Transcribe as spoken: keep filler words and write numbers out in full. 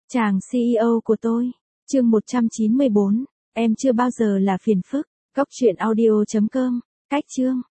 Chàng xê e ô của tôi. Chương một trăm chín mươi bốn. Em chưa bao giờ là phiền phức. Cốc truyện audio chấm com. Cách chương.